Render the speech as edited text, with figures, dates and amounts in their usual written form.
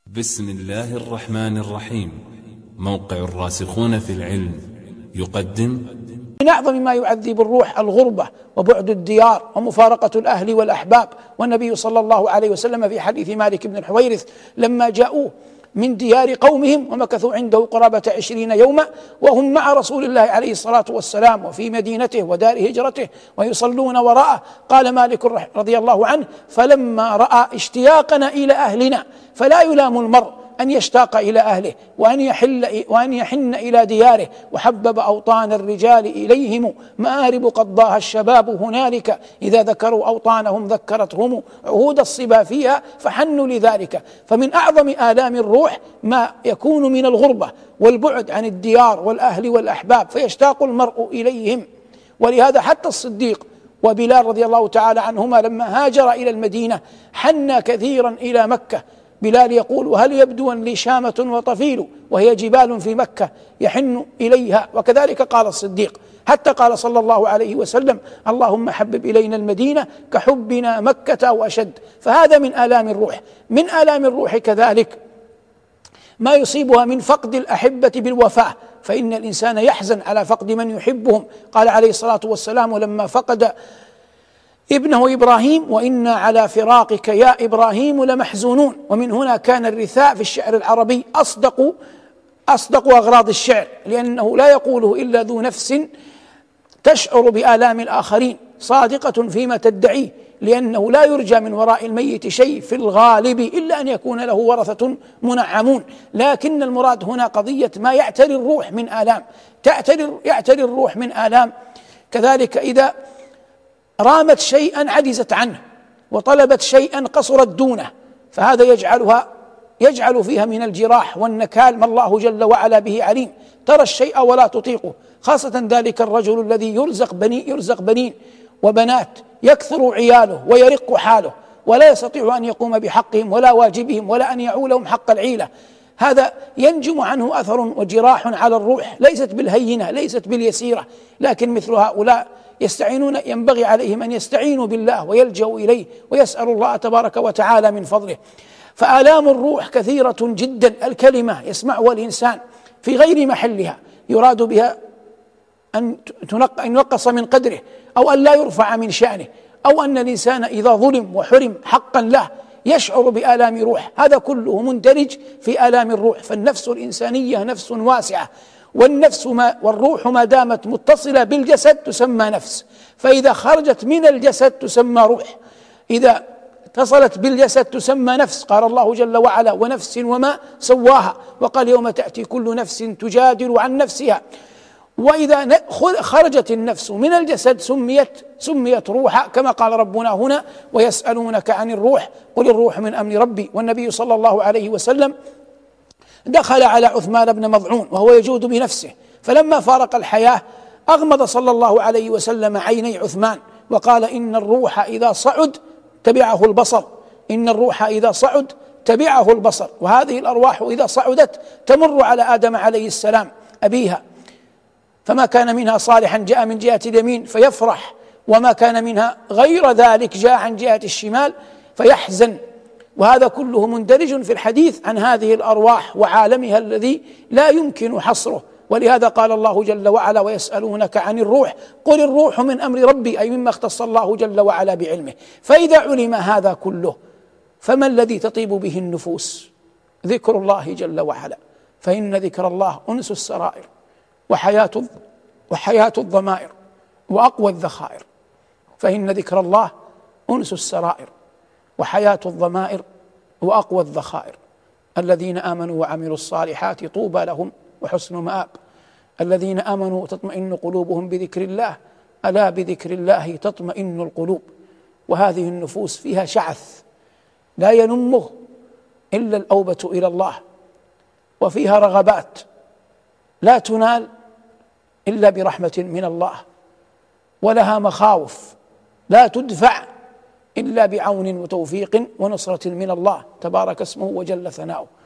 بسم الله الرحمن الرحيم. موقع الراسخون في العلم يقدم من أعظم ما يعذب الروح الغربة وبعد الديار ومفارقة الأهل والأحباب. والنبي صلى الله عليه وسلم في حديث مالك بن الحويرث لما جاءوه من ديار قومهم ومكثوا عنده قرابة 20 يوما وهم مع رسول الله عليه الصلاة والسلام وفي مدينته ودار هجرته ويصلون وراءه، قال مالك رضي الله عنه: فلما رأى اشتياقنا إلى أهلنا، فلا يلام المرء أن يشتاق إلى أهله وأن يحن إلى دياره، وحبب أوطان الرجال إليهم مآرب قضاها الشباب هنالك، إذا ذكروا أوطانهم ذكرتهم عهود الصبا فيها فحنوا لذلك. فمن أعظم آلام الروح ما يكون من الغربة والبعد عن الديار والأهل والأحباب، فيشتاق المرء إليهم. ولهذا حتى الصديق وبلال رضي الله تعالى عنهما لما هاجر إلى المدينة حن كثيرا إلى مكة. بلال يقول: وهل يبدو لي شامة وطفيل وهي جبال في مكة يحن إليها. وكذلك قال الصديق، حتى قال صلى الله عليه وسلم: اللهم حبب إلينا المدينة كحبنا مكة أو أشد. فهذا من آلام الروح. من آلام الروح كذلك ما يصيبها من فقد الأحبة بالوفاة، فإن الإنسان يحزن على فقد من يحبهم. قال عليه الصلاة والسلام لما فقد ابنه إبراهيم: وإنا على فراقك يا إبراهيم لمحزونون. ومن هنا كان الرثاء في الشعر العربي أصدق أغراض الشعر، لأنه لا يقوله إلا ذو نفس تشعر بآلام الآخرين، صادقة فيما تدعيه، لأنه لا يرجى من وراء الميت شيء في الغالب إلا أن يكون له ورثة منعمون. لكن المراد هنا قضية ما يعتري الروح من آلام، يعتري الروح من آلام. كذلك إذا رامت شيئا عجزت عنه وطلبت شيئا قصرت دونه، فهذا يجعل فيها من الجراح والنكال ما الله جل وعلا به عليم. ترى الشيء ولا تطيقه، خاصة ذلك الرجل الذي يرزق بنين وبنات، يكثر عياله ويرق حاله ولا يستطيع أن يقوم بحقهم ولا واجبهم ولا أن يعولهم حق العيلة. هذا ينجم عنه أثر وجراح على الروح، ليست بالهينة، ليست باليسيرة. لكن مثل هؤلاء ينبغي عليهم أن يستعينوا بالله ويلجأوا إليه ويسألوا الله تبارك وتعالى من فضله. فآلام الروح كثيرة جدا. الكلمة يسمعها الإنسان في غير محلها يراد بها أن ينقص من قدره، أو أن لا يرفع من شأنه، أو أن الإنسان إذا ظلم وحرم حقا له يشعر بآلام روح. هذا كله مندرج في آلام الروح. فالنفس الإنسانية نفس واسعة، والروح ما دامت متصلة بالجسد تسمى نفس، فإذا خرجت من الجسد تسمى روح. إذا اتصلت بالجسد تسمى نفس. قال الله جل وعلا: ونفس وما سواها، وقال: يوم تأتي كل نفس تجادل عن نفسها. وإذا خرجت النفس من الجسد سميت روحا، كما قال ربنا هنا: ويسألونك عن الروح قل الروح من أمر ربي. والنبي صلى الله عليه وسلم دخل على عثمان بن مظعون وهو يجود بنفسه، فلما فارق الحياة أغمض صلى الله عليه وسلم عيني عثمان وقال: إن الروح إذا صعد تبعه البصر، إن الروح إذا صعد تبعه البصر. وهذه الأرواح إذا صعدت تمر على آدم عليه السلام أبيها، فما كان منها صالحا جاء من جهة اليمين فيفرح، وما كان منها غير ذلك جاء عن جهة الشمال فيحزن. وهذا كله مندرج في الحديث عن هذه الأرواح وعالمها الذي لا يمكن حصره. ولهذا قال الله جل وعلا: ويسألونك عن الروح قل الروح من أمر ربي، أي مما اختص الله جل وعلا بعلمه. فإذا علم هذا كله فما الذي تطيب به النفوس؟ ذكر الله جل وعلا، فإن ذكر الله أنس السرائر وحياة الضمائر وأقوى الذخائر. فإن ذكر الله أنس السرائر وحياة الضمائر وأقوى الذخائر. الذين آمنوا وعملوا الصالحات طوبى لهم وحسن مآب. الذين آمنوا تطمئن قلوبهم بذكر الله، ألا بذكر الله تطمئن القلوب. وهذه النفوس فيها شعث لا ينمه إلا الأوبة إلى الله، وفيها رغبات لا تنال إلا برحمة من الله، ولها مخاوف لا تدفع إلا بعون وتوفيق ونصرة من الله تبارك اسمه وجل ثناؤه.